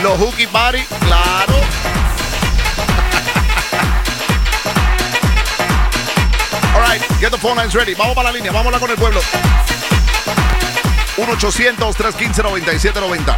Los Hooky Party, claro. All right, get the phone lines ready. Vamos para la línea, vámonos con el pueblo. 1-800-315-9790.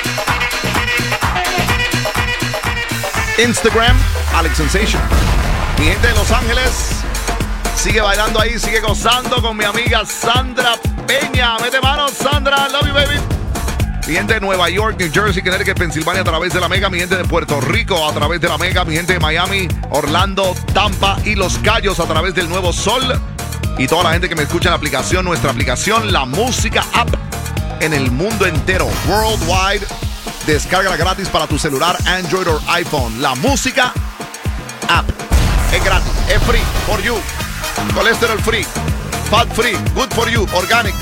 Instagram, Alex Sensation. Mi gente de Los Ángeles sigue bailando ahí, sigue gozando con mi amiga Sandra Peña. Mete manos, Sandra, love you, baby. Mi gente de Nueva York, New Jersey, Connecticut, Pensilvania a través de la Mega. Mi gente de Puerto Rico a través de la Mega. Mi gente de Miami, Orlando, Tampa y Los Cayos a través del Nuevo Sol. Y toda la gente que me escucha en la aplicación, nuestra aplicación, la música app en el mundo entero, worldwide. Descárgala gratis para tu celular, Android o iPhone. La música app es gratis, es free for you. Colesterol free, fat free, good for you, organic.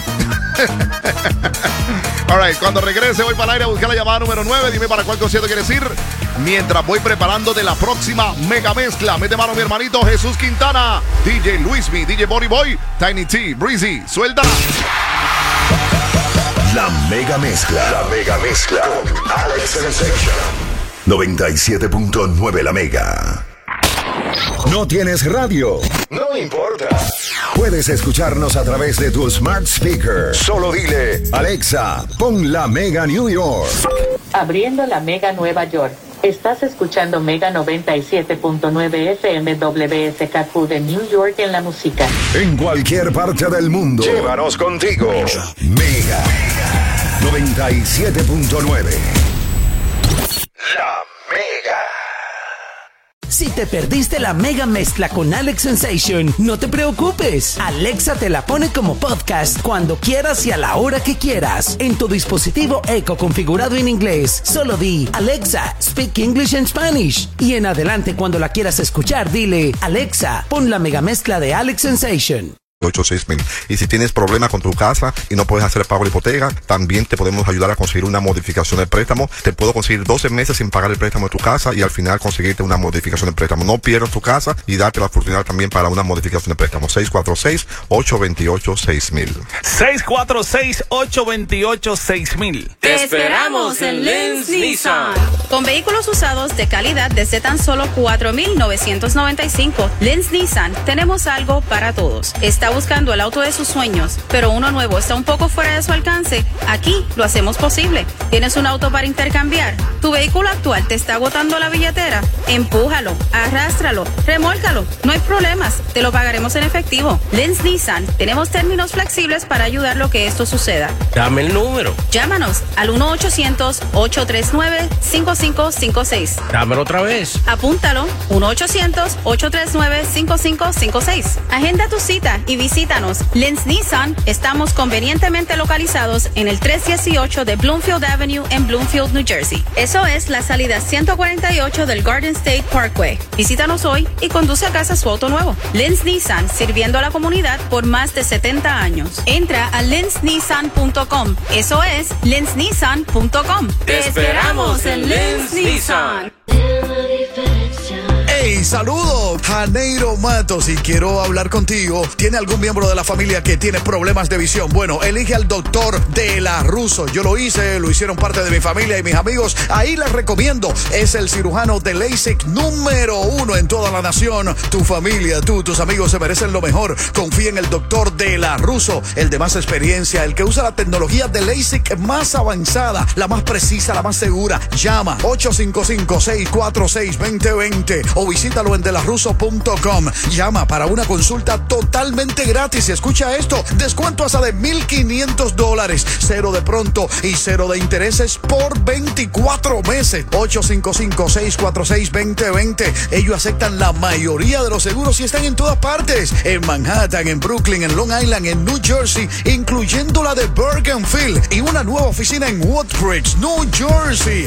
Alright, cuando regrese voy para el aire a buscar la llamada número 9. Dime para cuál concierto quieres ir. Mientras voy preparando de la próxima mega mezcla. Mete mano mi hermanito Jesús Quintana, DJ Luismi, DJ Body Boy, Tiny T, Breezy. Suéltala. La mega mezcla. La mega mezcla con Alex Sensation. 97.9 La Mega. ¿No tienes radio? No importa. Puedes escucharnos a través de tu smart speaker. Solo dile, Alexa, pon la Mega New York. Abriendo la Mega Nueva York. Estás escuchando Mega 97.9 FM WSKQ de New York en la música. En cualquier parte del mundo. Llévanos contigo. Mega 97.9. La Mega. Si te perdiste la mega mezcla con Alex Sensation, no te preocupes. Alexa te la pone como podcast cuando quieras y a la hora que quieras. En tu dispositivo Echo configurado en inglés, solo di Alexa, speak English and Spanish. Y en adelante cuando la quieras escuchar, dile Alexa, pon la mega mezcla de Alex Sensation. 86,000. Y si tienes problemas con tu casa y no puedes hacer el pago de hipoteca, también te podemos ayudar a conseguir una modificación del préstamo. Te puedo conseguir 12 meses sin pagar el préstamo de tu casa y al final conseguirte una modificación del préstamo. No pierdas tu casa y darte la oportunidad también para una modificación de préstamo. 646-828-6000. 646-828-6000. Te esperamos en Lens Nissan. Con vehículos usados de calidad desde tan solo $4,995. Lens Nissan, tenemos algo para todos. Está buscando el auto de sus sueños, pero uno nuevo está un poco fuera de su alcance. Aquí lo hacemos posible. ¿Tienes un auto para intercambiar? ¿Tu vehículo actual te está agotando la billetera? Empújalo, arrástralo, remólcalo. No hay problemas, te lo pagaremos en efectivo. Lens Nissan, tenemos términos flexibles para ayudarlo a que esto suceda. Dame el número. Llámanos al 1-800-839-5556. Dámelo otra vez. Apúntalo, 1-800-839-5556. Agenda tu cita y visítanos. Lens Nissan, estamos convenientemente localizados en el 318 de Bloomfield Avenue en Bloomfield, New Jersey. Eso es la salida 148 del Garden State Parkway. Visítanos hoy y conduce a casa su auto nuevo. Lens Nissan, sirviendo a la comunidad por más de 70 años. Entra a lensnissan.com. Eso es lensnissan.com. Te esperamos en Lens Nissan. Hey, saludos, Janeiro Matos, y quiero hablar contigo. ¿Tiene algún miembro de la familia que tiene problemas de visión? Bueno, elige al doctor De La Russo. Yo lo hice, lo hicieron parte de mi familia y mis amigos. Ahí les recomiendo. Es el cirujano de LASIK número 1 en toda la nación. Tu familia, tus amigos se merecen lo mejor. Confía en el doctor De La Russo, el de más experiencia, el que usa la tecnología de LASIK más avanzada, la más precisa, la más segura. Llama 855-646-2020 o visítalo en delarrusso.com. Llama para una consulta totalmente gratis. Y escucha esto, descuento hasta de $1,500, 0 de pronto y 0 de intereses por 24 meses. 855-646-2020. Ellos aceptan la mayoría de los seguros y están en todas partes, en Manhattan, en Brooklyn, en Long Island, en New Jersey, incluyendo la de Bergenfield y una nueva oficina en Woodbridge, New Jersey.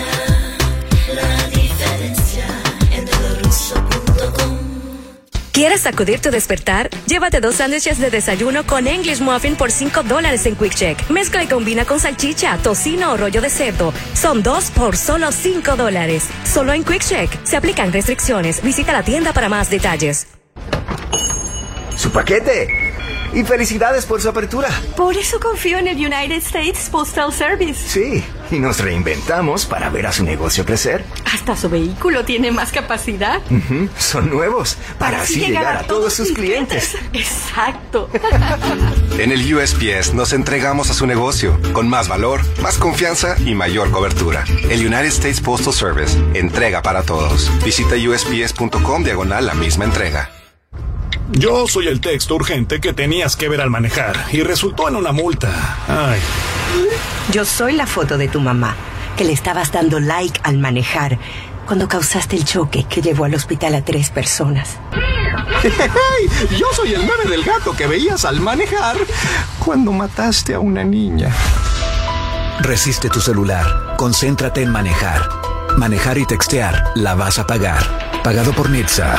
¿Quieres sacudir tu despertar? Llévate 2 sándwiches de desayuno con English Muffin por $5 en Quick Check. Mezcla y combina con salchicha, tocino o rollo de cerdo. Son 2 por solo $5. Solo en Quick Check. Se aplican restricciones. Visita la tienda para más detalles. ¿Su paquete? Y felicidades por su apertura. Por eso confío en el United States Postal Service. Sí, y nos reinventamos para ver a su negocio crecer. Hasta su vehículo tiene más capacidad. Son nuevos, para así llegar a todos sus clientes. Exacto. En el USPS nos entregamos a su negocio con más valor, más confianza y mayor cobertura. El United States Postal Service, entrega para todos. Visita usps.com/la misma entrega. Yo soy el texto urgente que tenías que ver al manejar y resultó en una multa. Ay. Yo soy la foto de tu mamá, que le estabas dando like al manejar cuando causaste el choque que llevó al hospital a 3 personas. Yo soy el meme del gato que veías al manejar cuando mataste a una niña. Resiste tu celular. Concéntrate en manejar. Manejar y textear la vas a pagar. Pagado por NHTSA.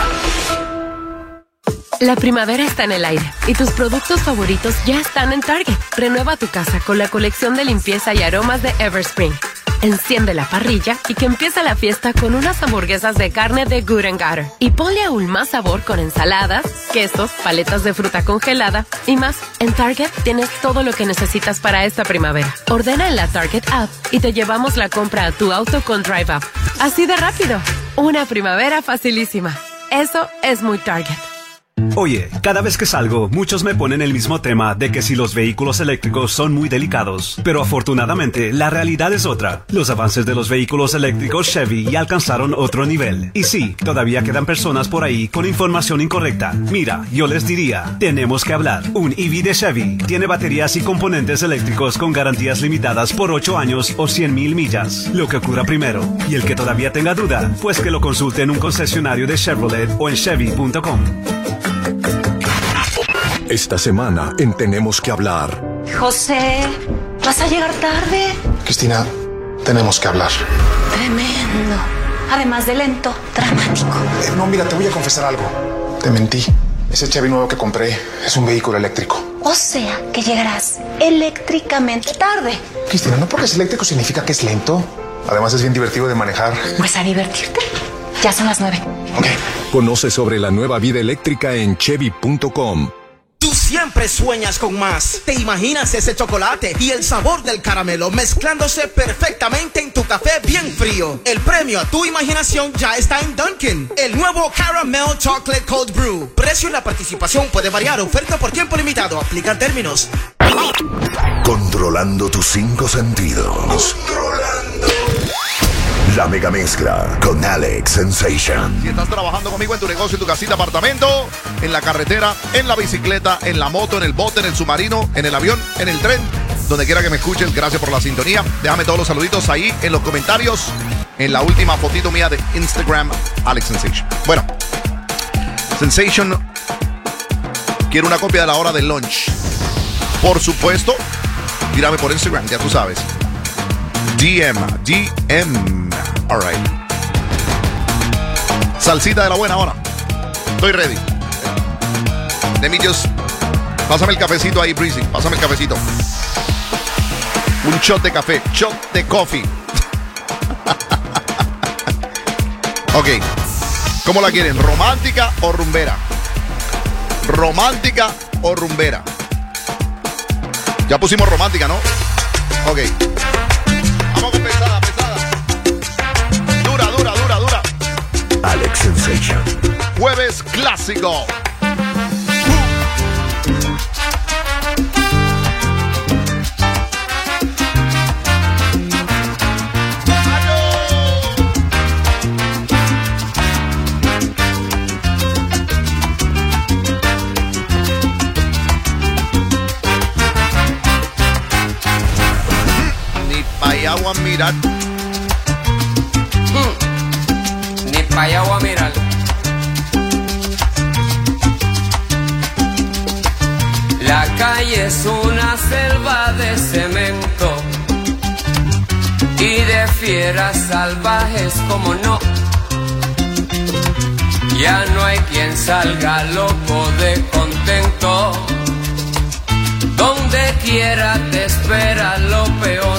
La primavera está en el aire y tus productos favoritos ya están en Target. Renueva tu casa con la colección de limpieza y aromas de Everspring. Enciende la parrilla y que empiece la fiesta con unas hamburguesas de carne de Good & Gather. Y ponle aún más sabor con ensaladas, quesos, paletas de fruta congelada y más. En Target tienes todo lo que necesitas para esta primavera. Ordena en la Target app y te llevamos la compra a tu auto con Drive Up. Así de rápido. Una primavera facilísima. Eso es muy Target. Oye, cada vez que salgo, muchos me ponen el mismo tema de que si los vehículos eléctricos son muy delicados. Pero afortunadamente, la realidad es otra. Los avances de los vehículos eléctricos Chevy ya alcanzaron otro nivel. Y sí, todavía quedan personas por ahí con información incorrecta. Mira, yo les diría, tenemos que hablar. Un EV de Chevy tiene baterías y componentes eléctricos con garantías limitadas por 8 años o 100,000 millas. Lo que ocurra primero. Y el que todavía tenga duda, pues que lo consulte en un concesionario de Chevrolet o en Chevy.com. Esta semana en Tenemos que Hablar. José, ¿vas a llegar tarde? Cristina, tenemos que hablar. Tremendo. Además de lento, dramático. No, mira, te voy a confesar algo. Te mentí. Ese Chevy nuevo que compré es un vehículo eléctrico. O sea, que llegarás eléctricamente tarde. Cristina, no porque es eléctrico significa que es lento. Además es bien divertido de manejar. Pues a divertirte. Ya son las 9. Ok. Conoce sobre la nueva vida eléctrica en Chevy.com. Tú siempre sueñas con más. Te imaginas ese chocolate y el sabor del caramelo mezclándose perfectamente en tu café bien frío. El premio a tu imaginación ya está en Dunkin'. El nuevo Caramel Chocolate Cold Brew. Precio y la participación puede variar. Oferta por tiempo limitado. Aplican términos. Controlando tus 5 sentidos. La mega mezcla con Alex Sensation. Si estás trabajando conmigo en tu negocio, en tu casita, apartamento, en la carretera, en la bicicleta, en la moto, en el bote, en el submarino, en el avión, en el tren, donde quiera que me escuchen, gracias por la sintonía. Déjame todos los saluditos ahí en los comentarios, en la última fotito mía de Instagram, Alex Sensation. Bueno, Sensation quiere una copia de la hora del lunch. Por supuesto, tírame por Instagram, ya tú sabes. DM. All right. Salsita de la buena ahora. Estoy ready. Let me just... Pásame el cafecito ahí, Breezy. Pásame el cafecito. Un shot de café. Shot de coffee. Ok. ¿Cómo la quieren? ¿Romántica o rumbera? ¿Romántica o rumbera? Ya pusimos romántica, ¿no? Ok. Vamos con pesada. Dura. Alex Sensation. Jueves clásico. Ni pa' allá voy a mirar. Ni pa' allá voy a mirar. La calle es una selva de cemento y de fieras salvajes, como no. Ya no hay quien salga loco de contento. Donde quiera te espera lo peor.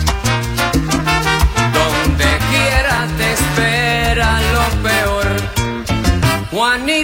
Donde quiera te espera lo peor.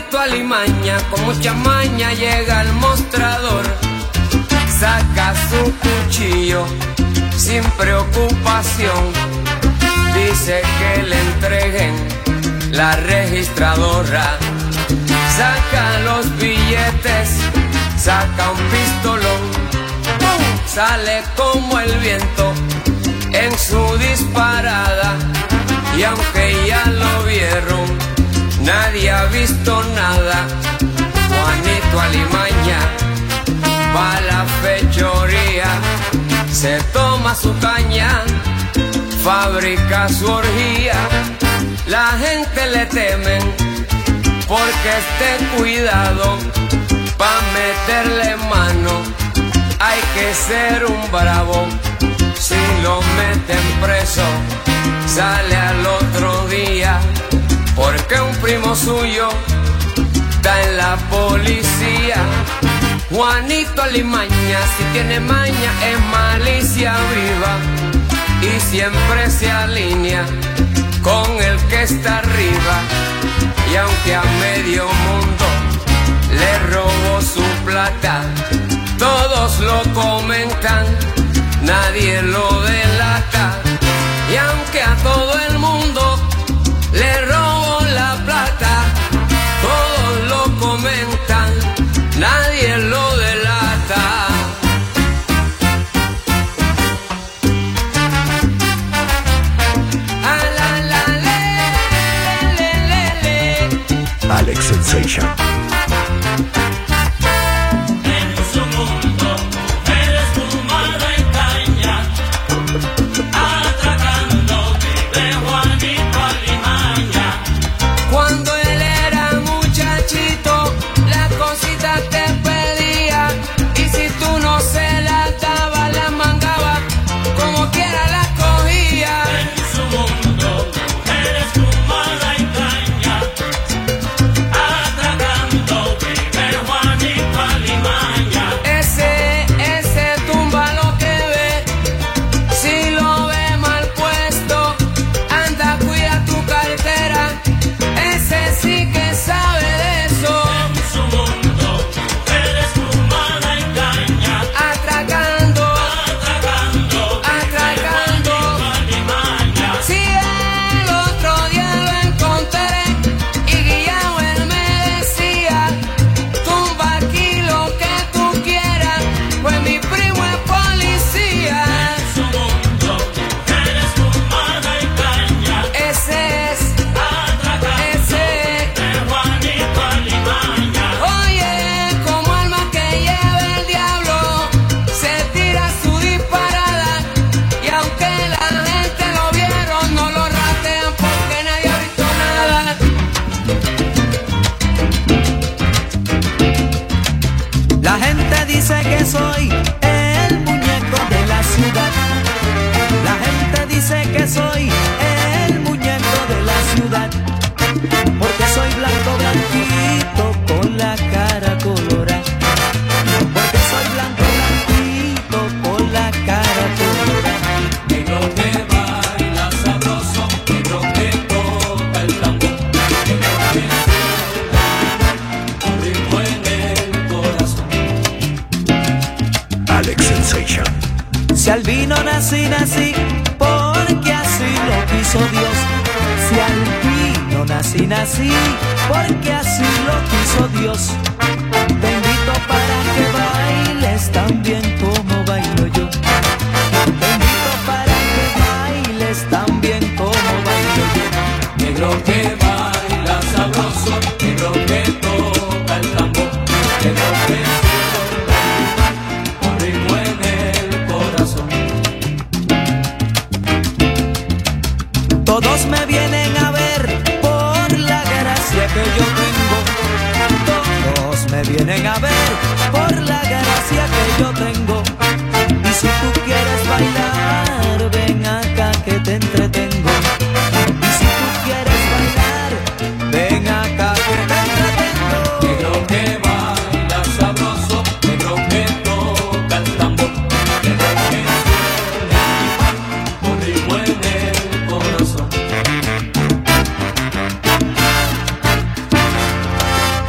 Juanito Alimaña con mucha maña llega al mostrador, saca su cuchillo sin preocupación, dice que le entreguen la registradora, saca los billetes, saca un pistolón, sale como el viento en su disparada, y aunque ya lo vieron, nadie ha visto nada. Juanito Alimaña va a la fechoría, se toma su caña, fabrica su orgía. La gente le temen porque esté cuidado, pa' meterle mano hay que ser un bravo. Si lo meten preso, sale al otro día, porque un primo suyo está en la policía. Juanito Alimaña, si tiene maña, es malicia viva, y siempre se alinea con el que está arriba. Y aunque a medio mundo le robó su plata, todos lo comentan, nadie lo delata. Y aunque a todo el mundo le robó la plata, todos lo comentan, nadie lo delata. Alex Sensation. Cuando él era muchachito, las cositas te pedía, y si tú no se las dabas, las mangaba, como quiera las cogía. En su mundo, eres fumada y caña, atracando vive Juanito Alimaña. Ese tumba lo que ve, si lo ve mal puesto, anda, cuida tu cartera. Ese sí que sabe de eso. En su mundo, eres fumada y caña, atracando. Si el otro día lo encontré y guiado él me decía, tumba aquí lo que tú quieras, pues mi primo es policía. En su mundo, eres fumada y caña, ese es. Oye, como alma que lleva el diablo, se tira su disparada, y aunque la gente lo vieron, no lo ratean porque nadie ha visto nada. La gente dice que soy el muñeco de la ciudad. La gente dice que soy el muñeco de la ciudad, porque soy blanco, blanquito, con la cara colorada. Porque soy blanco, blanquito, con la cara colorada. Negro que baila sabroso, negro que toca el tambor, negro que un ritmo en el corazón. Alex Sensation. Si albino nací, porque así lo quiso Dios. Si albino nací, porque así lo quiso Dios. Te invito para que bailes tan bien como bailo yo. Te invito para que bailes tan bien como bailo yo. Negro que baila sabroso, negro que toca el tambor, negro que un ritmo en el corazón. Todos me vienen a ver por la gracia que yo tengo. Todos me vienen a ver por la gracia que yo tengo. Y si tú quieres bailar, ven acá que te entretengo. Y si tú quieres bailar, ven acá que te entretengo. Negro que baila sabroso, negro que toca el tambor, negro que un ritmo en el corazón.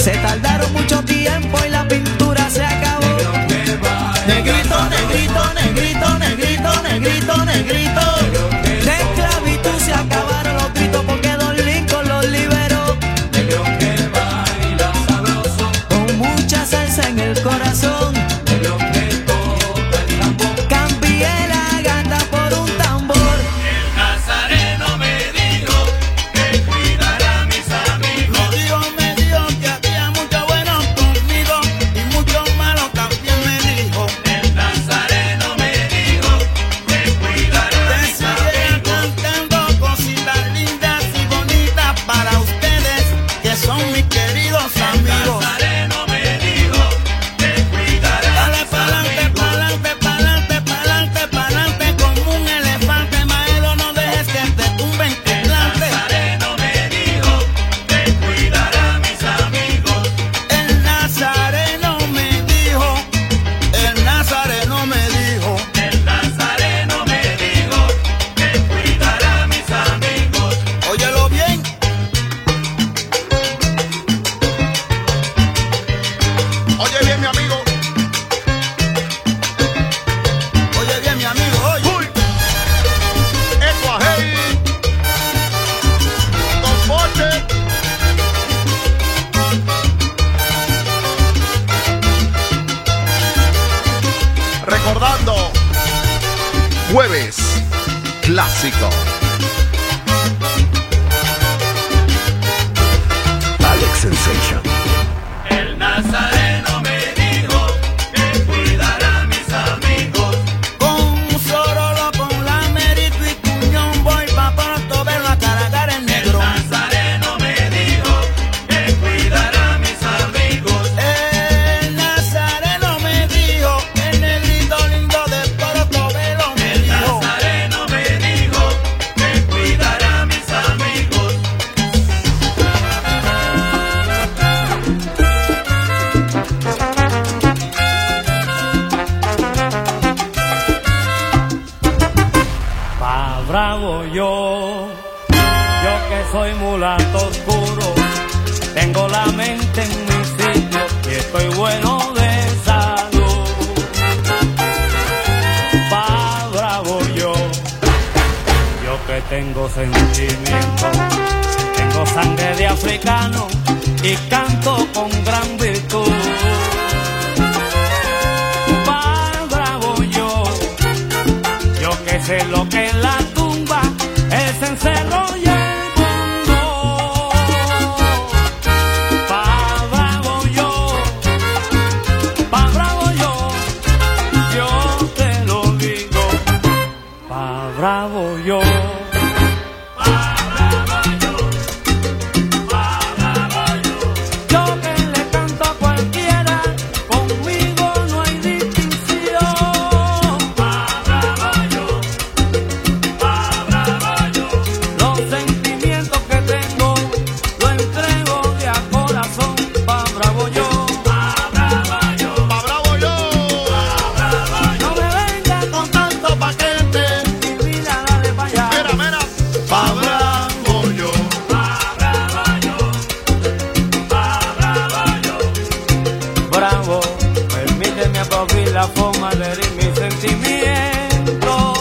Se tardaron mucho tiempo y la pintura se acabó. Negrito, negrito, negrito, negrito, negrito, negrito. De esclavitud se acabaron los gritos porque Don Lincoln los liberó. Negro que baila sabroso, con mucha salsa en el corazón. negro que toca el tambor. Cambié la gata por un tambor. El nazareno me dijo que cuidara a mis amigos. Me dijo que había muchos buenos conmigo y muchos malos también me dijo. El nazareno me dijo que cuidara a mis amigos. Cantando cositas lindas y bonitas para ustedes que son mis queridos amigos. El nazareno me dijo que cuidara a Dale mis pa'lante, amigos. pa'lante, pa'lante, pa'lante, pa'lante como un elefante, Maelo, no dejes que te tumben tu El plante. nazareno me dijo que cuidara a mis amigos. El nazareno me dijo, el nazareno me dijo. El nazareno me dijo que cuidara a mis amigos. Óyelo bien. Oye bien, mi amigo. Oye bien, mi amigo, oye. Uy. Eco a hey. Don Boche. Recordando, jueves clásico. Alex Sensation. El nazareno me dijo que cuidara a mis amigos. Con Sorolo, con la Merito y Cuñón voy pa' pronto verlo a cargar el El negro. nazareno me dijo que cuidara a mis amigos. El nazareno me dijo, el negrito lindo de Portobelo me El dijo. nazareno me dijo que cuidara a mis amigos. Pa' bravo yo que soy mulato oscuro, tengo la mente en mi sitio y estoy bueno de salud. Pa' bravo yo que tengo sentimiento, tengo sangre de africano y canto con gran virtud. Pa' bravo yo que sé lo que en la tumba es encerro y el mundo. Pa' bravo yo te lo digo. Pa' bravo yo. Yo que le canto a cualquiera, conmigo no hay distinción. Los sentimientos que tengo lo entrego de a corazón. Pa' bravo yo. No me vengas con tanto paquete, mi vida dale pa' allá. Mira, pa' bravo yo. Bravo, permíteme aplaudir la forma de herir mis sentimientos.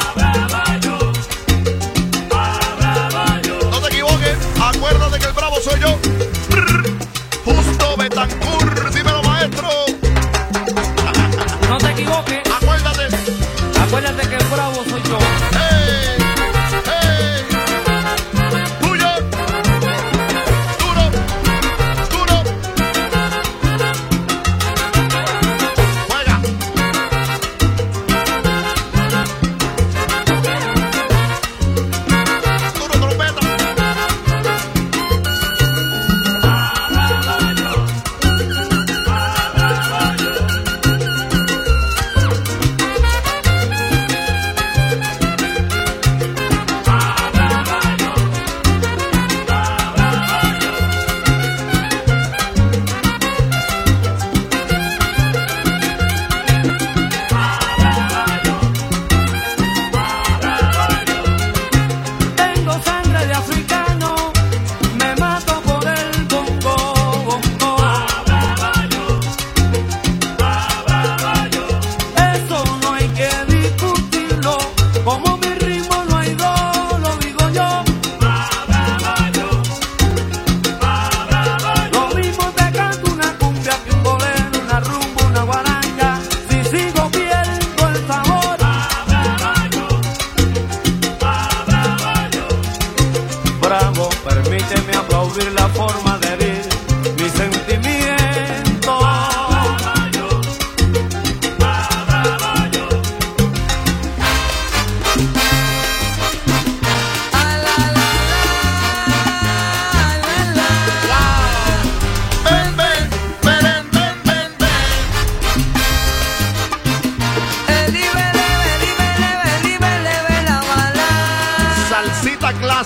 No te equivoques, acuérdate que el bravo soy yo. Justo Betancourt, dímelo maestro. No te equivoques, acuérdate que el bravo soy yo. Tuyo. Duro. Juega.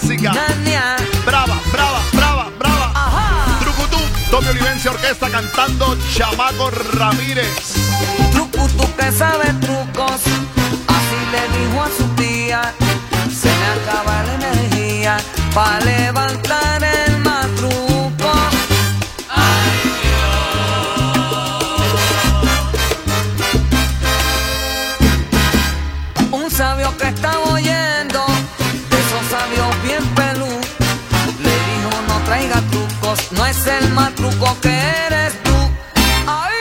clásica. Nania. Brava, brava, brava, brava. Ajá. Trucutú, Tommy Olivencia Orquesta cantando Chamaco Ramírez. Trucutú que sabe trucos, así le dijo a su tía. Se me acaba la energía pa' levantar el matruco. Ay, Dios. Un sabio que estaba oyendo, de esos sabios bien pelú, le dijo no traiga trucos, no es el matruco que eres tú. ¡Ay!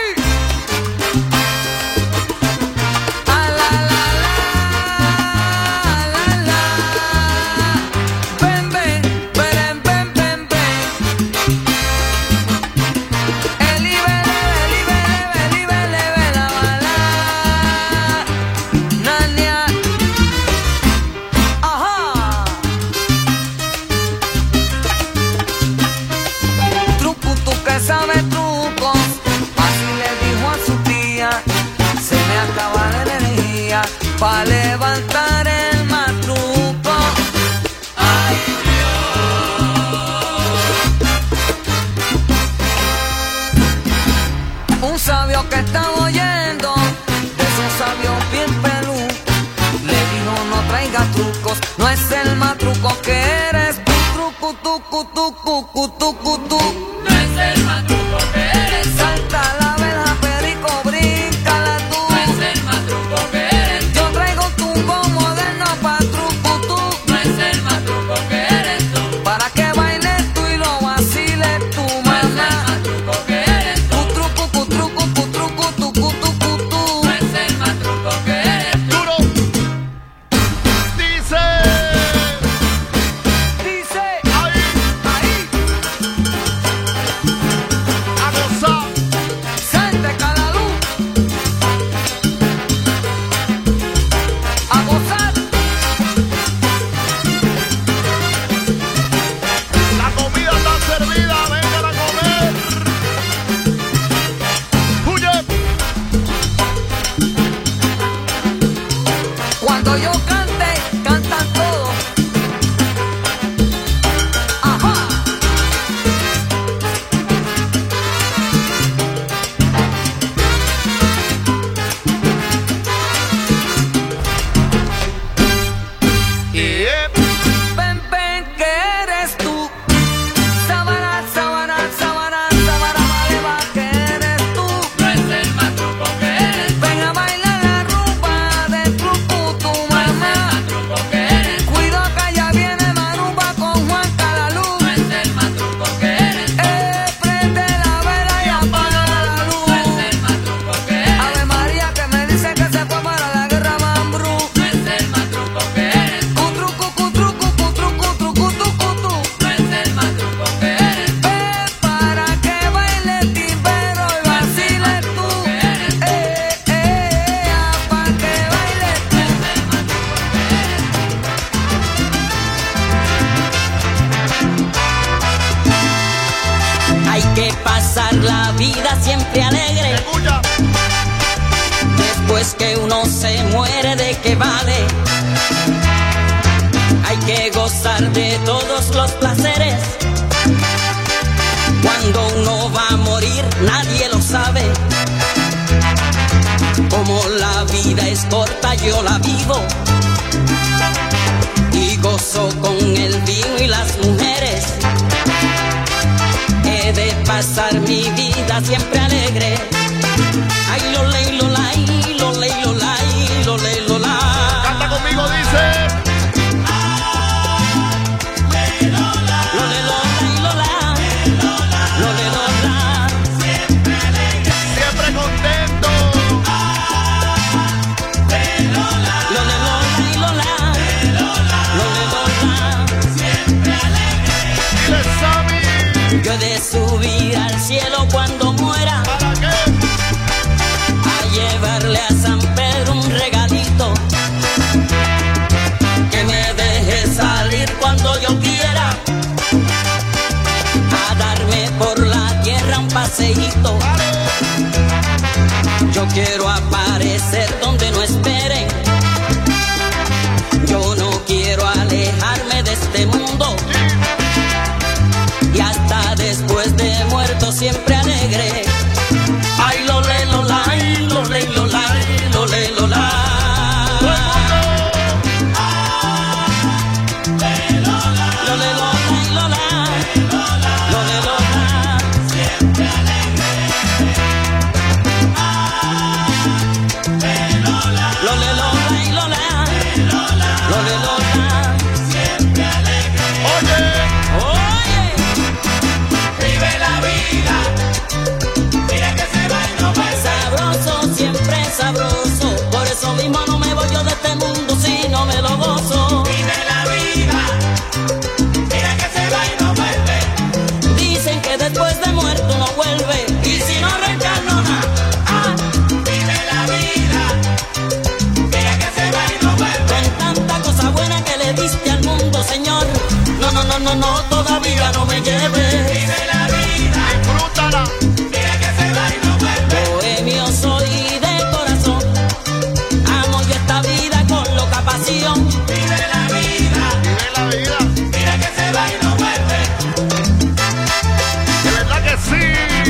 Sabe trucos, así le dijo a su tía. Se me acaba la energía pa' levantar el matruco. Ay, Dios. Un sabio que estaba oyendo, de esos sabios bien pelú, le dijo no traiga trucos, no es el matruco que eres tú. Truco, tucu, tucu, tucu, tucu. El matruco que eres. Salta la vela, perico, bríncala tú. No es el matruco que eres. Yo traigo tu moderno pa' truco tú. No es el matruco que eres tú. Para que bailes tú y lo vaciles tu mamá. No es el matruco que eres tú. Truco, truco, truco, tucu, tucu, tú. No es el matruco que eres tú. Duro. Dice. Cuando yo cante, cantan todos. Ajá. Ven, ven, que eres tú. Sabana, sabana, sabana, sabana, vale, va, que eres tú. No es el matruco que eres. Ven a bailar la rumba de truco tu mamá. No es el matruco que eres. Cuido que ya viene Maruba con Juan Calaluz. No es el matruco que eres. Prende la vela y apaga la luz. No es el matruco que eres. Ave María que me dice que se fue para la guerra Mambrú. No es el matruco que eres. Hay que pasar la vida siempre alegre. Después que uno se muere, ¿de qué vale? Hay que gozar de todos los placeres. Cuando uno va a morir, nadie lo sabe. Como la vida es corta, yo la vivo y gozo con el vino y las mujeres. He de pasar mi vida siempre alegre. Ay, lo ley, lo lay, lo ley, lo lay, lo ley, lo la. Canta conmigo, dice. Siempre contento. Yo he de subir al cielo cuando muera. ¿Para qué? A llevarle a San Pedro un regalito. Que me deje salir cuando yo quiera. A darme por la tierra un paseíto. Yo quiero aparecer donde no esperen. Yo no quiero alejarme de este mundo. siempre alegre. Ay, lo le, lo la, ay, lo le, lo la, ay, lo le, lo la. Sabroso, por eso mismo no me voy yo de este mundo si no me lo gozo. Vive la vida, mira que se va y no vuelve. Dicen que después de muerto no vuelve, y si no reencarno nada. Vive la vida, mira que se va y no vuelve. Con tanta cosa buena que le diste al mundo, Señor, no, no, no, no, no, todavía no me lleve. Vive la vida, disfrútala, mira que se va y no vuelve. Bohemio soy. Vive la vida, mira que se va y no vuelve. De verdad que sí.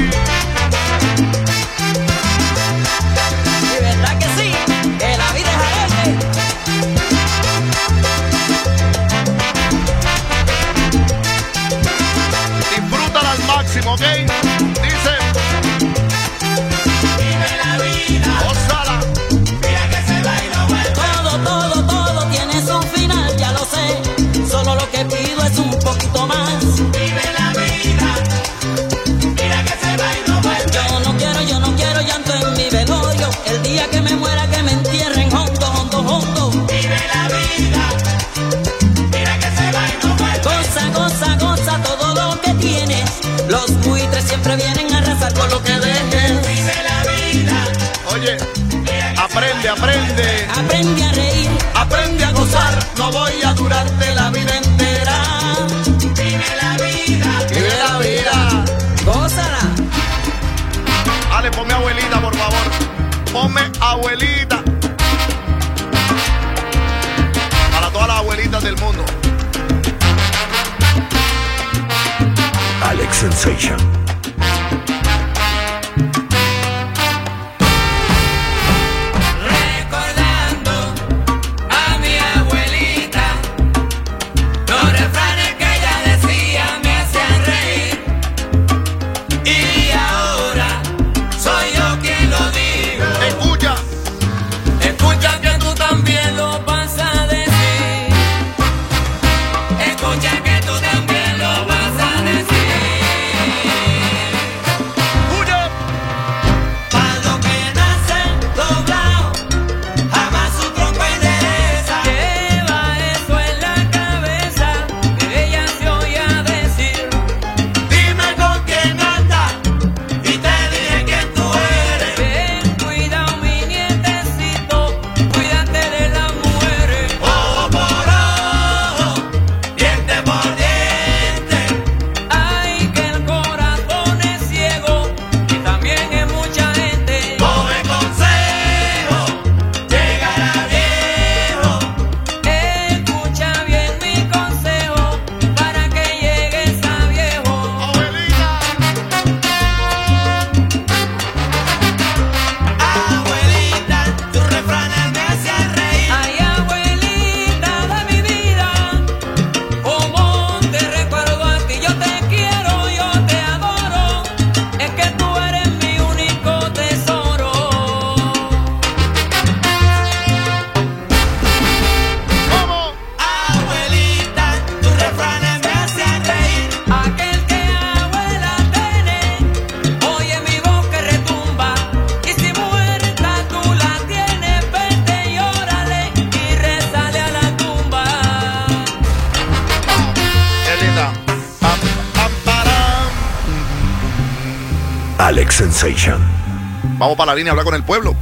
De verdad que sí, que la vida es alegre. Disfrútala al máximo, ¿ok? Dice. Vive la vida, gózala. Mira que se va y no vuelve. Todo tiene su final, ya lo sé. Solo lo que pido es un poquito más. Vive la vida, mira que se va y no vuelve. Yo no quiero llanto en mi velorio. El día que me muera que me entierren hondo, hondo, hondo. Vive la vida, mira que se va y no vuelve. Goza, goza, goza todo lo que tienes. Los buitres siempre vienen a arrasar con lo que dejes. Vive la vida. Oye, aprende, aprende. Aprende a reír, aprende a gozar. No voy a durarte la vida entera. Vive la vida, vive la vida. Gózala. Ale, ponme abuelita, por favor. Ponme abuelita. Para todas las abuelitas del mundo. Alex Sensation. Alex Sensation. Vamos para la línea a hablar con el pueblo.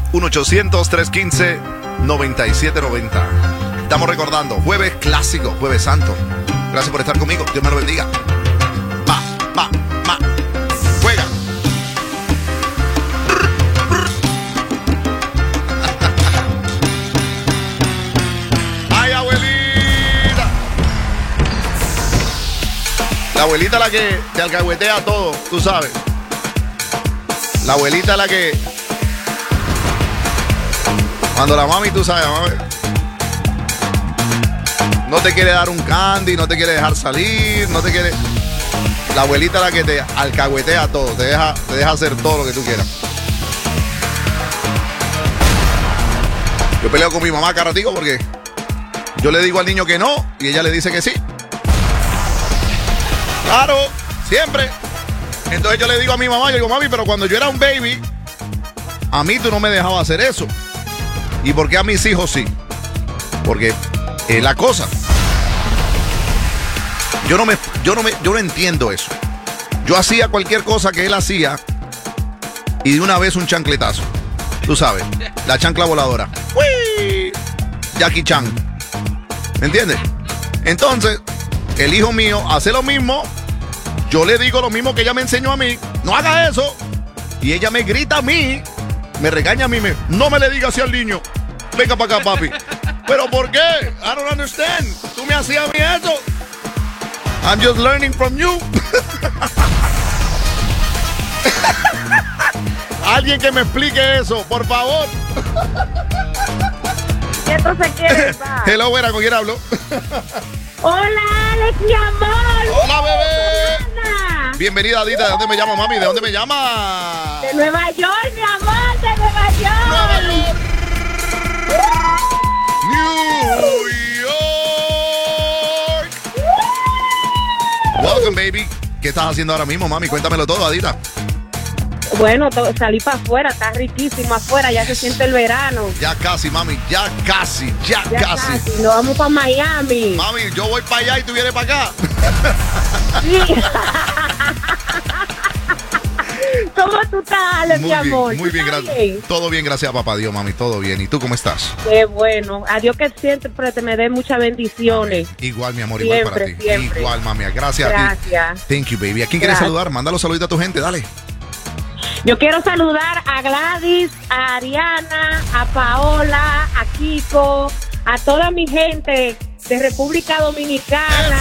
1-800-315-9790. Estamos recordando, jueves clásico, jueves santo. Gracias por estar conmigo. Dios me lo bendiga. Juega. Ay, abuelita. La abuelita la que te alcahuetea todo, tú sabes. La abuelita es la que... Cuando la mami, tú sabes, mami, no te quiere dar un candy, no te quiere dejar salir, no te quiere... La abuelita es la que te alcahuetea todo, te deja hacer todo lo que tú quieras. Yo peleo con mi mamá cada ratico porque yo le digo al niño que no y ella le dice que sí. Claro, siempre. Entonces yo le digo a mi mamá, yo digo, mami, pero cuando yo era un baby, a mí tú no me dejabas hacer eso. ¿Y por qué a mis hijos sí? Porque es la cosa. Yo no entiendo eso. Yo hacía cualquier cosa que él hacía y de una vez un chancletazo. Tú sabes, la chancla voladora. ¡Uy! Jackie Chan. ¿Me entiendes? Entonces, el hijo mío hace lo mismo. Yo le digo lo mismo que ella me enseñó a mí. No haga eso. Y ella me grita a mí. Me regaña a mí. No me le digas así al niño. Venga para acá, papi. ¿Pero por qué? I don't understand. Tú me hacías a mí eso. I'm just learning from you. Alguien que me explique eso, por favor. ¿Qué tú se quieres, pa? Hello, buena, ¿con quién hablo? Hola, Alex, mi amor. Hola, bebé. Bienvenida, Adita. ¿De dónde me llama, mami? ¿De dónde me llama? De Nueva York, mi amor, de Nueva York. Nueva York. New York. Welcome, baby. ¿Qué estás haciendo ahora mismo, mami? Cuéntamelo todo, Adita. Bueno, salí para afuera, está riquísimo afuera, ya se siente el verano. Ya casi, mami, ya casi. Nos vamos para Miami. Mami, yo voy para allá y tú vienes para acá. Sí. ¿Cómo tú estás, Ale, mi amor? Muy bien, gracias. Todo bien, gracias a papá Dios, mami, todo bien. ¿Y tú cómo estás? Qué bueno. A Dios que siempre te me dé muchas bendiciones. Igual, mi amor, siempre, igual para ti. Siempre. Igual, mami, gracias a ti. Thank you, baby. ¿A quién quieres saludar? Mándalo saluditos a tu gente, dale. Yo quiero saludar a Gladys, a Ariana, a Paola, a Kiko, a toda mi gente de República Dominicana.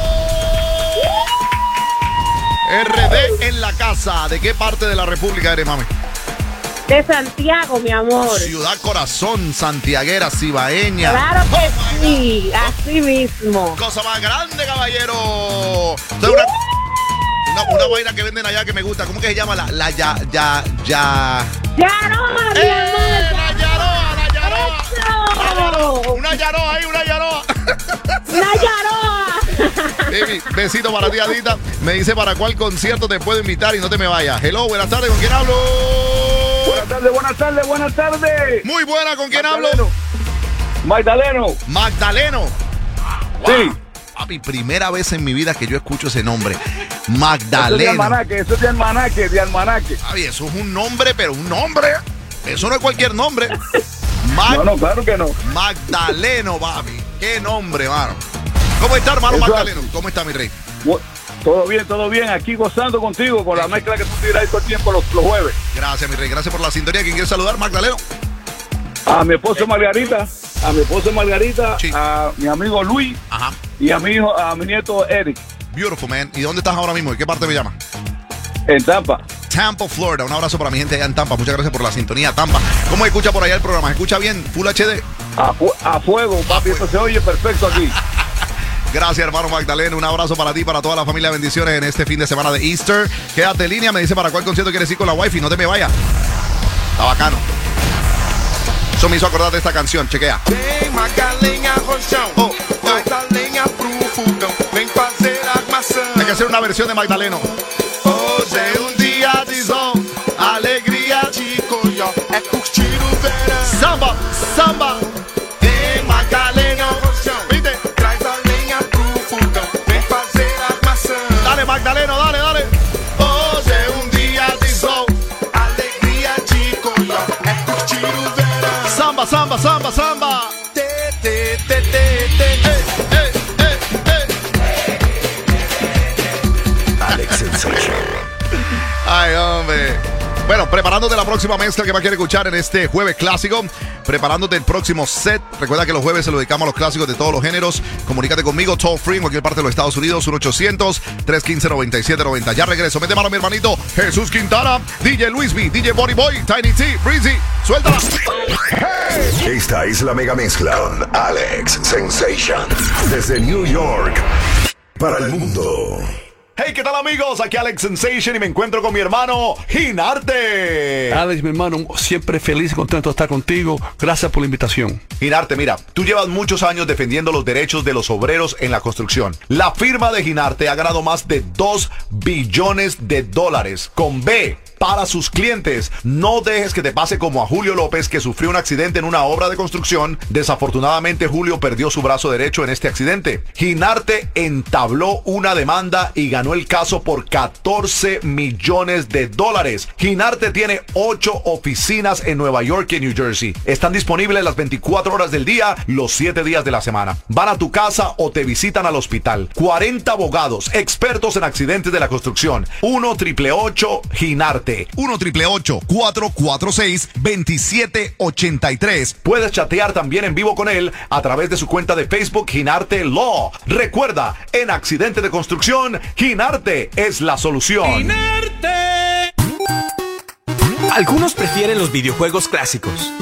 RD en la casa. ¿De qué parte de la República eres, mami? De Santiago, mi amor. Ciudad corazón, santiaguera, cibaeña. Claro que sí, así mismo. Cosa más grande, caballero. Una vaina que venden allá que me gusta. ¿Cómo que se llama? La Yaroa, mi amor. La Yaroa. Una Yaroa ahí, una Yaroa. Una Yaroa. Baby, besito para ti, Adita. Me dice para cuál concierto te puedo invitar y no te me vayas. Hello, buenas tardes, ¿con quién hablo? Buenas tardes. Muy buena, ¿con quién hablo? Magdaleno. Sí. Papi, primera vez en mi vida que yo escucho ese nombre. Magdaleno. Eso es de almanaque. Papi, eso es un nombre, pero un nombre. Eso no es cualquier nombre. No, claro que no. Magdaleno, papi. Qué nombre, mano. ¿Cómo está, hermano Magdaleno? ¿Cómo está, mi rey? Todo bien. Aquí gozando contigo con la mezcla que tú tiras todo el tiempo los jueves. Gracias, mi rey. Gracias por la sintonía. ¿Quién quiere saludar, Magdaleno? A mi esposa Margarita. Sí. A mi amigo Luis. Ajá. Y a mi nieto Eric. Beautiful, man. ¿Y dónde estás ahora mismo? ¿En qué parte me llamas? En Tampa. Tampa, Florida. Un abrazo para mi gente allá en Tampa. Muchas gracias por la sintonía, Tampa. ¿Cómo escucha por allá el programa? ¿Se escucha bien? ¿Full HD? A fuego, papi. Esto se oye perfecto aquí. Gracias, hermano Magdaleno. Un abrazo para ti, para toda la familia. Bendiciones en este fin de semana de Easter. Quédate en línea. Me dice para cuál concierto quieres ir con la wifi. No te me vayas. Está bacano. Eso me hizo acordar de esta canción. Chequea. Hay que hacer una versión de Magdaleno. Hoje um dia de sol, alegria de colhão, é curtir o verão. Samba. Vem Magdalena, vem, traz a lenha pro fogão, vem fazer a maçã. Dale Magdaleno, dale. Hoje um dia de sol, alegria de colhão, é curtir o verão. Samba. Alex Sensation. Ay, hombre. Bueno, preparándote la próxima mezcla que va a querer escuchar en este jueves clásico. Preparándote el próximo set. Recuerda que los jueves se lo dedicamos a los clásicos de todos los géneros. Comunícate conmigo, toll free en cualquier parte de los Estados Unidos. 1-800-315-9790. Ya regreso. Mete mano a mi hermanito Jesús Quintana, DJ Luis B, DJ Body Boy, Tiny T, Breezy. Suéltala. Hey. Esta es la mega mezcla con Alex Sensation. Desde New York para el mundo. Hey, ¿qué tal, amigos? Aquí Alex Sensation y me encuentro con mi hermano Ginarte. Alex, mi hermano, siempre feliz y contento de estar contigo. Gracias por la invitación. Ginarte, mira, tú llevas muchos años defendiendo los derechos de los obreros en la construcción. La firma de Ginarte ha ganado más de $2 billones con B para sus clientes. No dejes que te pase como a Julio López, que sufrió un accidente en una obra de construcción. Desafortunadamente, Julio perdió su brazo derecho en este accidente. Ginarte entabló una demanda y ganó el caso por $14 millones. Ginarte tiene 8 oficinas en Nueva York y en New Jersey. Están disponibles las 24 horas del día, los 7 días de la semana. Van a tu casa o te visitan al hospital. 40 abogados, expertos en accidentes de la construcción. 1-888-GINARTE. 1-888-446-2783. Puedes chatear también en vivo con él a través de su cuenta de Facebook Ginarte Law. Recuerda, en accidente de construcción, Ginarte es la solución. ¡Ginarte! Algunos prefieren los videojuegos clásicos.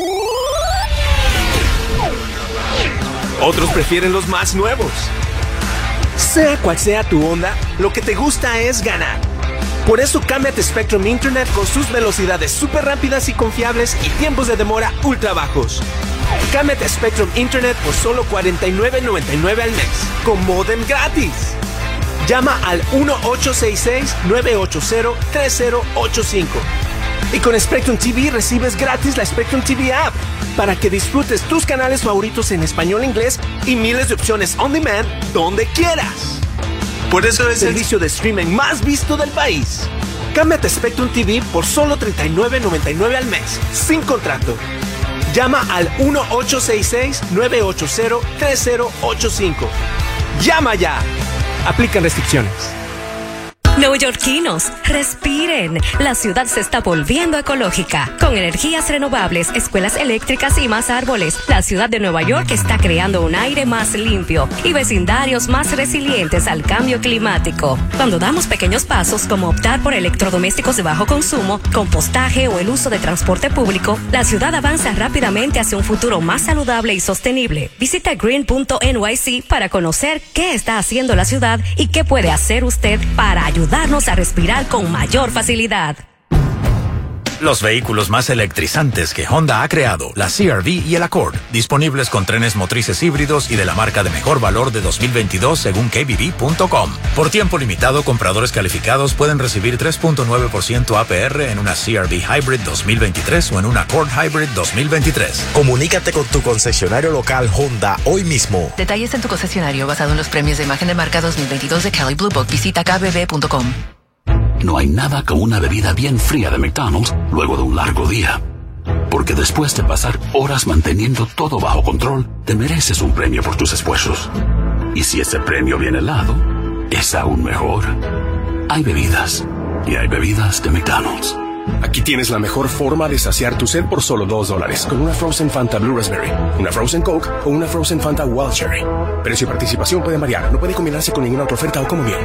Otros prefieren los más nuevos. Sea cual sea tu onda, lo que te gusta es ganar. Por eso cámbiate Spectrum Internet con sus velocidades súper rápidas y confiables y tiempos de demora ultra bajos. Cámbiate Spectrum Internet por solo $49.99 al mes, con modem gratis. Llama al 1-866-980-3085. Y con Spectrum TV recibes gratis la Spectrum TV app para que disfrutes tus canales favoritos en español e inglés y miles de opciones on demand donde quieras. Por eso es el servicio de streaming más visto del país. Cámbiate Spectrum TV por solo $39.99 al mes, sin contrato. Llama al 1-866-980-3085. ¡Llama ya! Aplican restricciones. Neoyorquinos, respiren. La ciudad se está volviendo ecológica. Con energías renovables, escuelas eléctricas y más árboles, la ciudad de Nueva York está creando un aire más limpio y vecindarios más resilientes al cambio climático. Cuando damos pequeños pasos como optar por electrodomésticos de bajo consumo, compostaje o el uso de transporte público, la ciudad avanza rápidamente hacia un futuro más saludable y sostenible. Visita green.nyc para conocer qué está haciendo la ciudad y qué puede hacer usted para ayudarnos a respirar con mayor facilidad. Los vehículos más electrizantes que Honda ha creado, la CR-V y el Accord, disponibles con trenes motrices híbridos y de la marca de mejor valor de 2022 según KBB.com. Por tiempo limitado, compradores calificados pueden recibir 3.9% APR en una CR-V Hybrid 2023 o en una Accord Hybrid 2023. Comunícate con tu concesionario local Honda hoy mismo. Detalles en tu concesionario basado en los premios de imagen de marca 2022 de Kelley Blue Book. Visita kbb.com. No hay nada como una bebida bien fría de McDonald's luego de un largo día. Porque después de pasar horas manteniendo todo bajo control, te mereces un premio por tus esfuerzos. Y si ese premio viene helado, es aún mejor. Hay bebidas, y hay bebidas de McDonald's. Aquí tienes la mejor forma de saciar tu sed por solo $2, con una Frozen Fanta Blue Raspberry, una Frozen Coke o una Frozen Fanta Wild Cherry. Precio y participación pueden variar, no puede combinarse con ninguna otra oferta o como bien.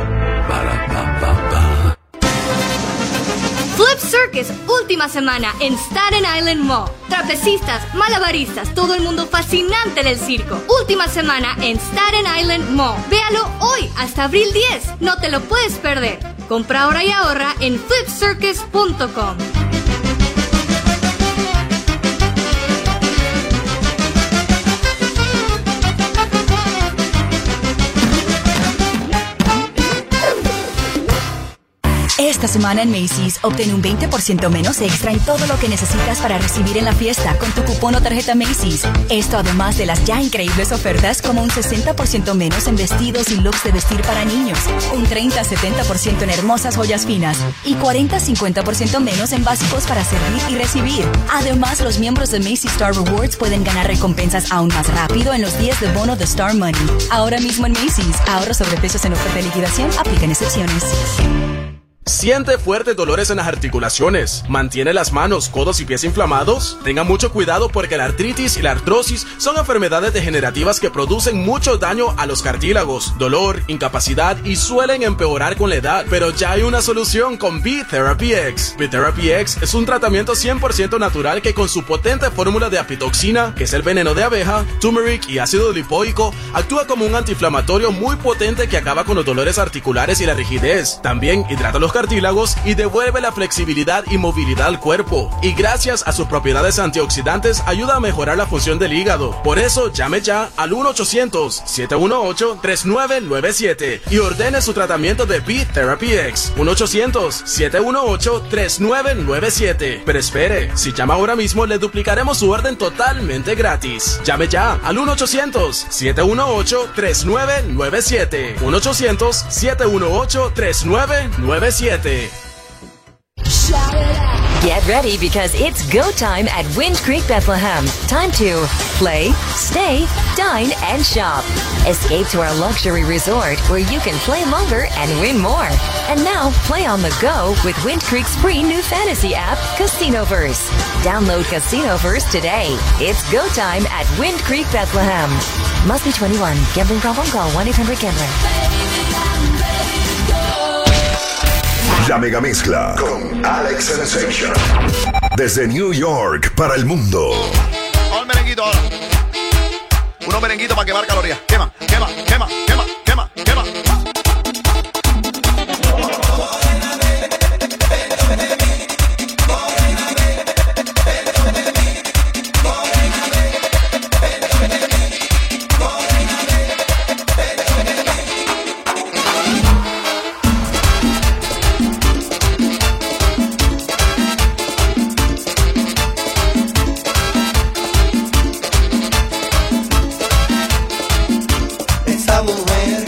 Flip Circus, última semana en Staten Island Mall. Trapecistas, malabaristas, todo el mundo fascinante del circo. Última semana en Staten Island Mall. Véalo hoy hasta abril 10. No te lo puedes perder. Compra ahora y ahorra en flipcircus.com. Esta semana en Macy's, obtén un 20% menos extra en todo lo que necesitas para recibir en la fiesta con tu cupón o tarjeta Macy's. Esto además de las ya increíbles ofertas como un 60% menos en vestidos y looks de vestir para niños, un 30-70% en hermosas joyas finas y 40-50% menos en básicos para servir y recibir. Además, los miembros de Macy's Star Rewards pueden ganar recompensas aún más rápido en los días de bono de Star Money. Ahora mismo en Macy's, ahorros sobre precios en oferta de liquidación, aplican excepciones. ¿Siente fuertes dolores en las articulaciones? ¿Mantiene las manos, codos y pies inflamados? Tenga mucho cuidado porque la artritis y la artrosis son enfermedades degenerativas que producen mucho daño a los cartílagos, dolor, incapacidad y suelen empeorar con la edad. Pero ya hay una solución con B-Therapy X. B-Therapy X es un tratamiento 100% natural que con su potente fórmula de apitoxina, que es el veneno de abeja, turmeric y ácido lipoico, actúa como un antiinflamatorio muy potente que acaba con los dolores articulares y la rigidez. También hidrata los cartílagos y devuelve la flexibilidad y movilidad al cuerpo. Y gracias a sus propiedades antioxidantes ayuda a mejorar la función del hígado. Por eso llame ya al 1-800-718-3997 y ordene su tratamiento de B-Therapy X. 1-800-718-3997. Pero espere, si llama ahora mismo le duplicaremos su orden totalmente gratis. Llame ya al 1-800-718-3997. 1-800-718-3997. Get ready because it's go time at Wind Creek Bethlehem. Time to play, stay, dine, and shop. Escape to our luxury resort where you can play longer and win more. And now play on the go with Wind Creek's free new fantasy app, Casinoverse. Download Casinoverse today. It's go time at Wind Creek Bethlehem. Must be 21. Gambling problem? Call 1-800-GAMBLER. La mega mezcla con Alex Sensation. Desde New York para el mundo. Vamos al merenguito ahora. Unos merenguitos para quemar calorías. Quema, quema, quema, quema, quema, quema. Esa mujer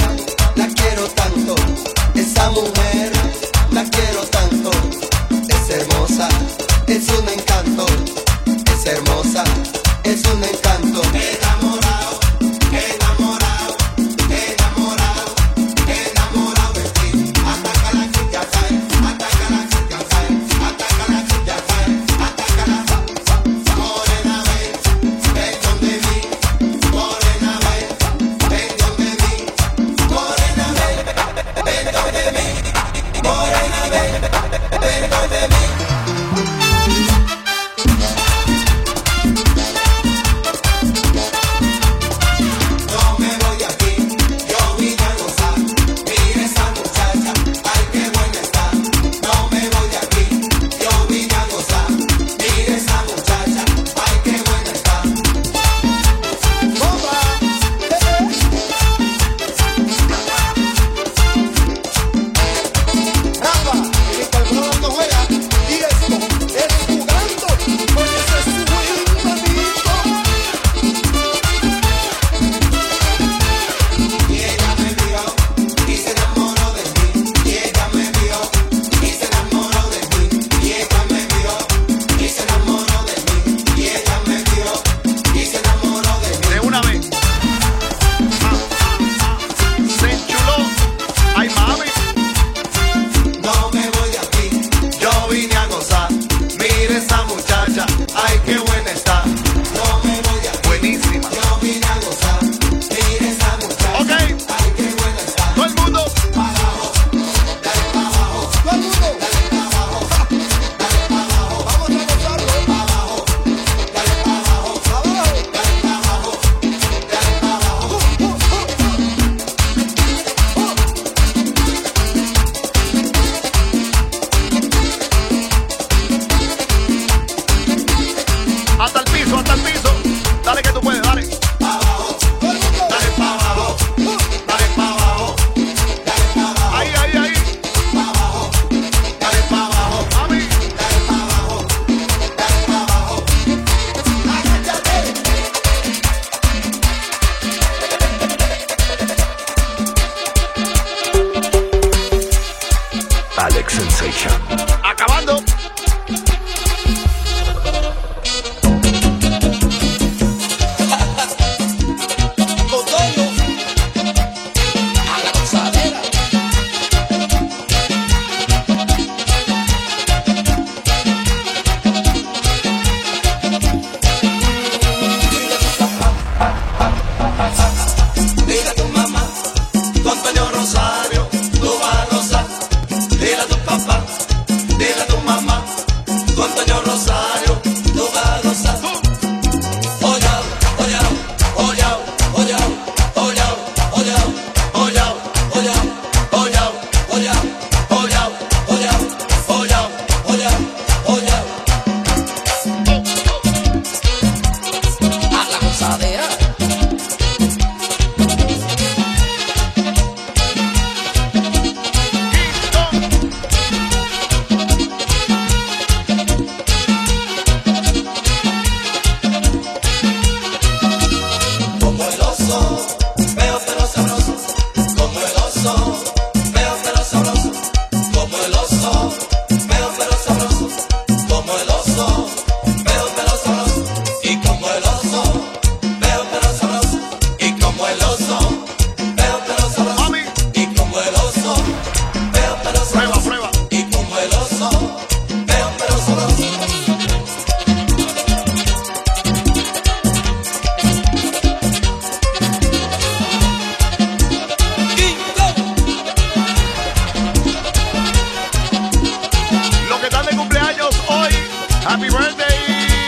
Antonio Rosario, tú vas a gozar. Oyao, oyao, oyao, oyao, oyao, oyao, oyao, oyao, oyao, oyao, oyao, oyao, oyao, oyao, oyao. A la gozadera. Como el oso, feo pero sabroso. Como el oso, feo pero sabroso. Como el oso, feo pero sabroso. Como el oso, feo pero sabroso. Y como el oso, feo pero sabroso. Y como el oso, feo pero sabroso. Y como el oso, feo pero sabroso. Y como el oso, feo pero sabroso. Los que están de cumpleaños hoy, happy birthday.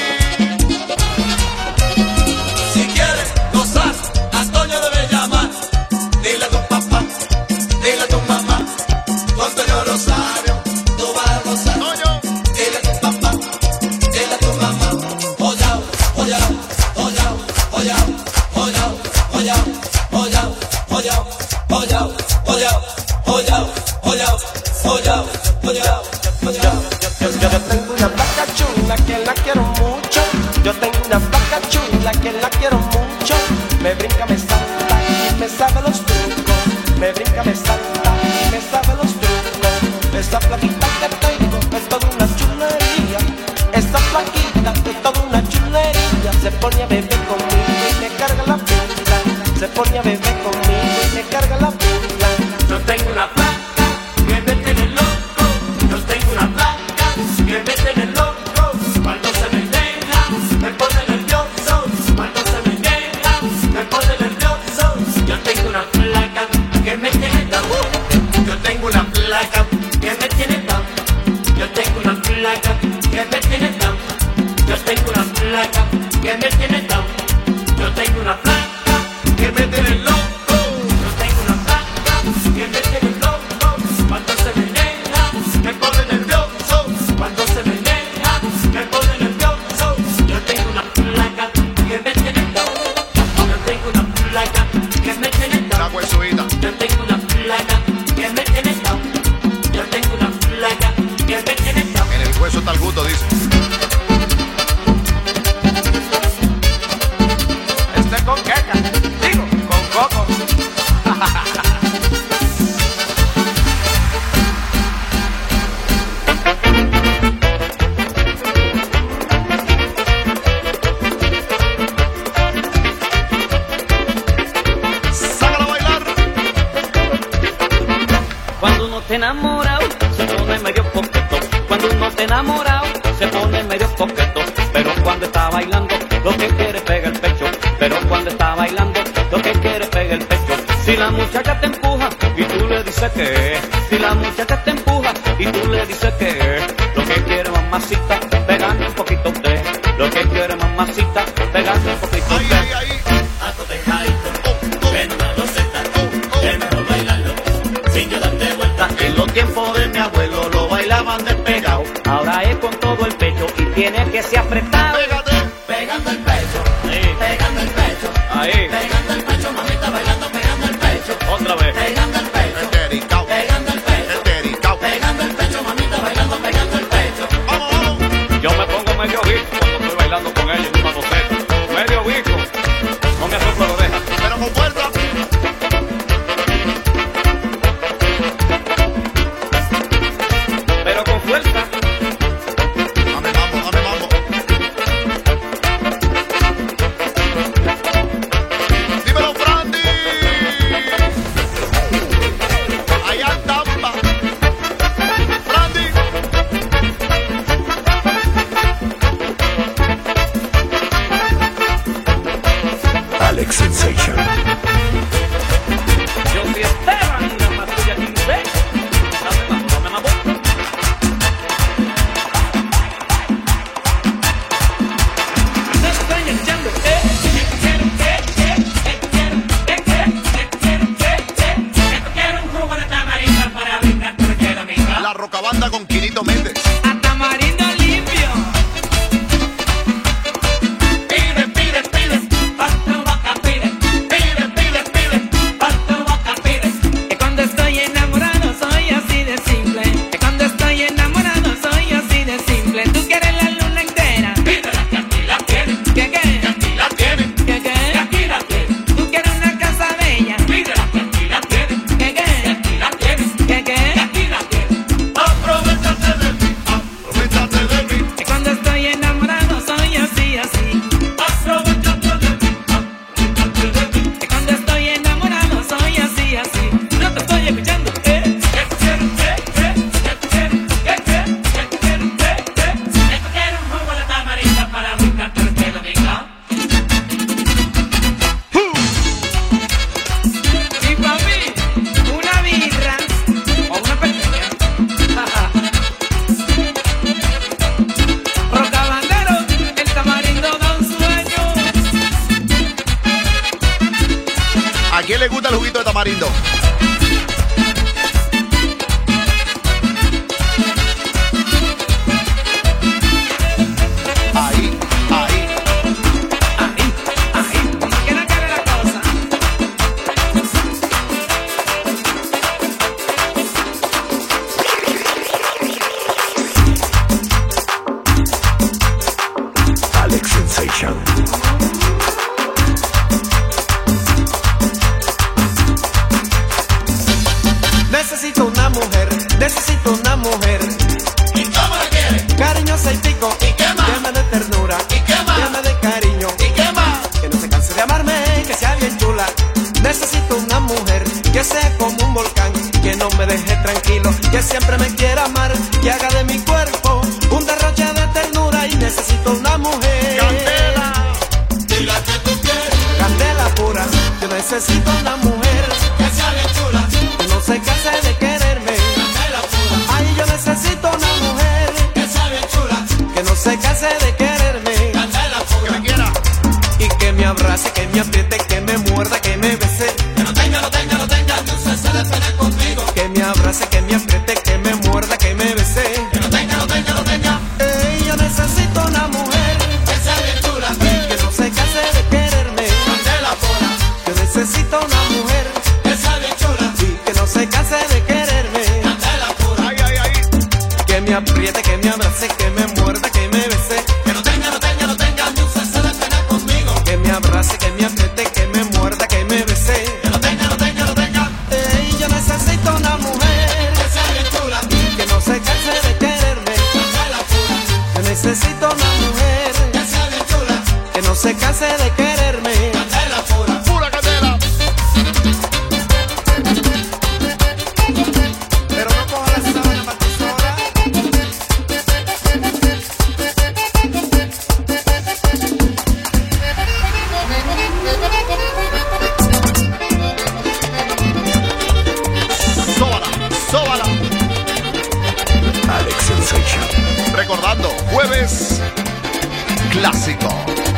Si quieres gozar, Antonio debe llamar. Dile a tu papá, dile a tu mamá. Antonio Rosario, tú vas a gozar. Dile a tu papá, dile a tu mamá. Oyao, oyao, oyao, oyao, oyao, oyao, oyao, oyao, oyao, oyao, oyao, oyao, oyao, oyao, oyao. Yo tengo una placa chula que la quiero mucho. Yo tengo una placa chula que la quiero mucho. Me brinca, me salta y me sabe los trucos. Me brinca, me salta y me sabe los trucos. Esa plaquita que tengo es toda una chulería. Esa plaquita es toda una chulería. Se pone a beber conmigo y me carga la pila. Se pone a beber conmigo y me carga la pila. Yo tengo una placa que me tiene loco. Yo tengo una placa que me tiene loco. Cuando se me deja, me pone nervioso. Cuando se me deja, me pone nervioso. Yo tengo una placa que me tiene down. Yo tengo una placa que me tiene down. Yo tengo una placa que me tiene down. Yo tengo una placa que me tiene down. Yo tengo una placa que me tiene loco. Yo tengo una placa que me tiene loco. Cuando se me deja, me pone nervioso. Cuando se me deja, me pone nervioso. Yo tengo una placa que me tiene down. Yo tengo una placa que me tiene down. Yo tengo una placa que me tiene down. Yo tengo una placa que me tiene down. En el hueso está el gusto, dice. Este con queca, digo, con coco. Sácalo a bailar. Cuando uno está enamorado, se pone medio coqueto. Cuando uno está enamorado, se pone medio coqueto. Pero cuando está bailando, lo que quiere es pegar el pecho. Pero cuando está bailando, lo que quiere es pegar el pecho. Si la muchacha te empuja y tú le dices que, si la muchacha te empuja y tú le dices que, lo que quiere mamacita, pegarme un poquito usted. Lo que quiere mamacita, pegarme un poquito usted. Sin yo darte vuelta. En los tiempos de mi abuelo lo bailaban despegado. Ahora es con todo el pecho y tiene que ser apretado. Pegando el pecho, pegando el pecho, pegando el pecho, mamita bailando, pegando el pecho. Otra vez. Pegando el pecho, pegando el pecho, pegando el pecho, mamita bailando, pegando el pecho. Yo me pongo medio bico cuando estoy bailando con ella en una boceta. Medio bico. No me asoplo la oreja. Pero con fuerza. Pero con fuerza. Dame mambo, dame mambo. quién le gusta el juguito de tamarindo? Ahí, ahí. Que no acabe la cosa. Alex Sensation. Necesito una mujer, necesito una mujer. ¿Y cómo la quieres? Cariñosa y pico. ¿Y qué más? Llena de ternura. ¿Y qué más? Llena de cariño. ¿Y qué más? Que no se canse de amarme, que sea bien chula. Necesito una mujer que sea como un volcán, que no me deje tranquilo, que siempre me quiera amar, que haga de mi cuerpo un derroche de ternura. Y necesito una mujer. Candela. Y la que tú quieres. Candela pura. Yo necesito una mujer Que sea bien chula. que no se canse de quererme. Candela pura. Ay, yo necesito una mujer Que sea bien chula. que no se canse de quererme. Candela pura. Que me quiera. Y que me abrace, que me apriete, que me muerda, que me bese. Que no tenga ni un cese de pena conmigo. Que me abrace, que me apriete, que me muerda, que me bese. Que no tenga. Ey, yo necesito una mujer Que sea bien chula. que no se canse de quererme. Candela pura. Yo necesito una mujer Que sea bien chula. que no se canse de quererme. Candela pura. Ay, ay, ay. Que me apriete, que me abrace, que me muerda, que me bese. Que no tenga ni un cese de pena conmigo. Que me abrace, que me apriete, que me muerda, que me bese. Que no tenga. Ey, yo necesito una mujer Que sea bien chula. que no se canse de quererme. Candela pura. Yo necesito una mujer Que sea bien chula. que no se canse de quererme. Candela pura. Pura candela. Pero no coja la sábana para tu sola. Sóbala. Alex Sensation. Recordando, jueves clásico.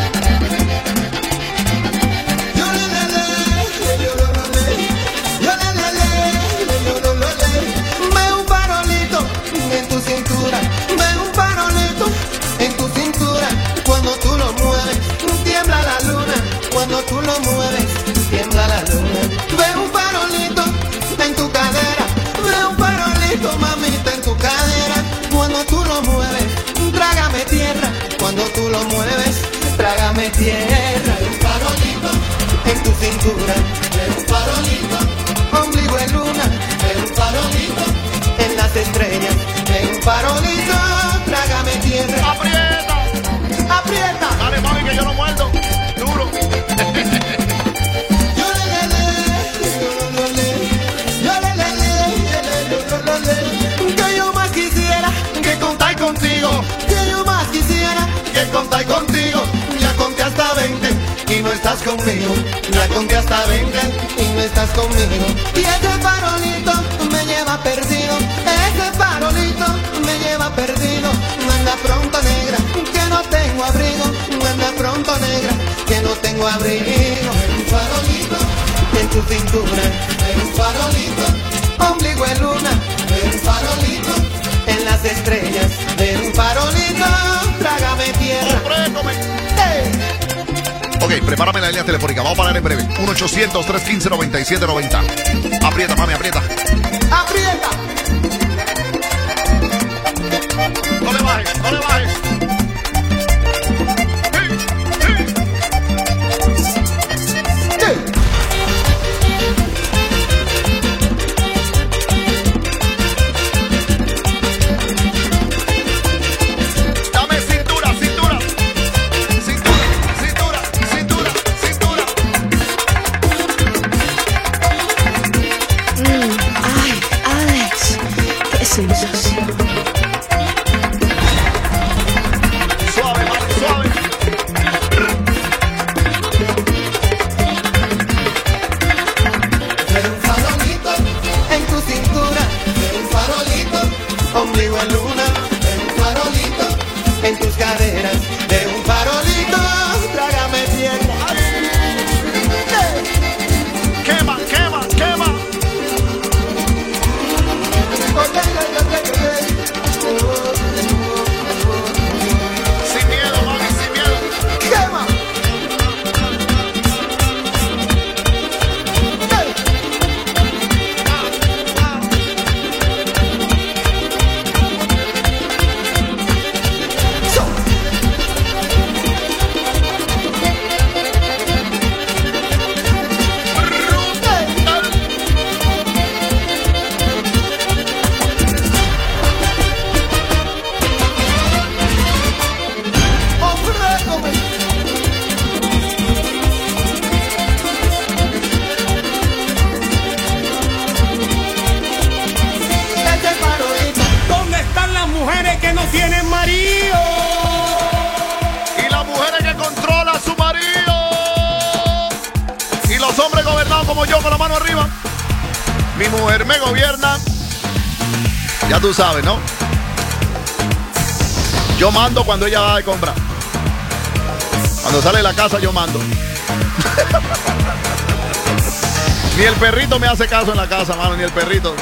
Ve un farolito en tu cintura, ve un farolito en tu cintura. Cuando tú lo mueves, tiembla la luna. Cuando tú lo mueves, tiembla la luna. Ve un farolito en tu cadera, ve un farolito, mamita, en tu cadera. Cuando tú lo mueves, trágame tierra. Cuando tú lo mueves, trágame tierra. Ve un farolito en tu cintura, ve un farolito, ombligo en luna. Ve un farolito en las estrellas, ve un farolito, trágame tierra. Aprieta. Aprieta. Dale, mami, que yo no muerdo. Duro. Que yo más quisiera que contar contigo, que yo más quisiera que contar contigo. Ya conté hasta 20 y no estás conmigo, ya conté hasta 20 y no estás conmigo. Y ese farolito me lleva perdido, ese farolito me lleva perdido. Anda pronto, negra, que no tengo abrigo, anda pronto, negra, que no tengo abrigo. Un farolito en tu cintura, un farolito, ombligo en luna, un farolito en las estrellas, un farolito, trágame tierra. Ok, prepárame la línea telefónica. Vamos a parar en breve. 1-800-315-9790. Aprieta, mami, aprieta. ¡Aprieta! No le bajes, no le bajes. Dame cintura, cintura. Cintura, cintura, cintura, cintura. Ay, Alex, qué sensación. Suave, mami, suave. Ve un farolito en tu cintura, ve un farolito, ombligo en luna, ve un farolito en tus caderas, ve un farolito, trágame tierra. Quema, Mi mujer me gobierna. Ya tú sabes, ¿no? Yo mando cuando ella va de compra. Cuando sale de la casa yo mando. Ni el perrito me hace caso en la casa, mano, ni el perrito.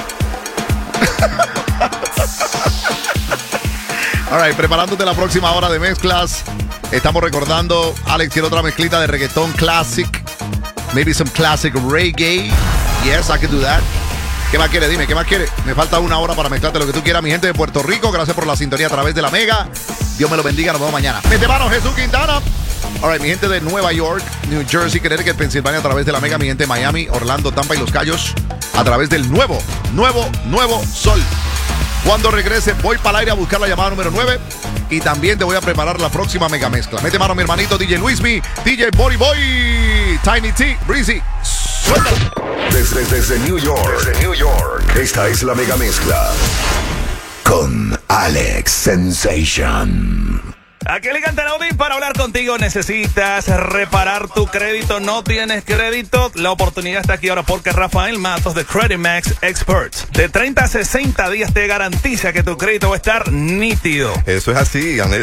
All right, preparándote la próxima hora de mezclas. Estamos recordando, Alex quiere otra mezclita de reggaetón classic. Maybe some classic reggae. Yes, I can do that. ¿Qué más quiere? Dime, ¿qué más quiere? Me falta una hora para mezclarte lo que tú quieras, mi gente de Puerto Rico. Gracias por la sintonía a través de la Mega. Dios me lo bendiga, nos vemos mañana. Mete mano, Jesús Quintana. All right, mi gente de Nueva York, New Jersey, Connecticut, Pensilvania a través de la Mega. Mi gente de Miami, Orlando, Tampa y Los Cayos a través del nuevo Sol. Cuando regrese, voy para el aire a buscar la llamada número 9 y también te voy a preparar la próxima mega mezcla. Mete mano, mi hermanito DJ Luismi, DJ Body Boy, Tiny T, Breezy. Suéltalo. Desde New York, esta es la mega mezcla con Alex Sensation. Aquí le canta Odin para hablar contigo. Necesitas reparar tu crédito, no tienes crédito. La oportunidad está aquí ahora porque Rafael Matos de Credit Max Experts de 30 a 60 días te garantiza que tu crédito va a estar nítido. Eso es así,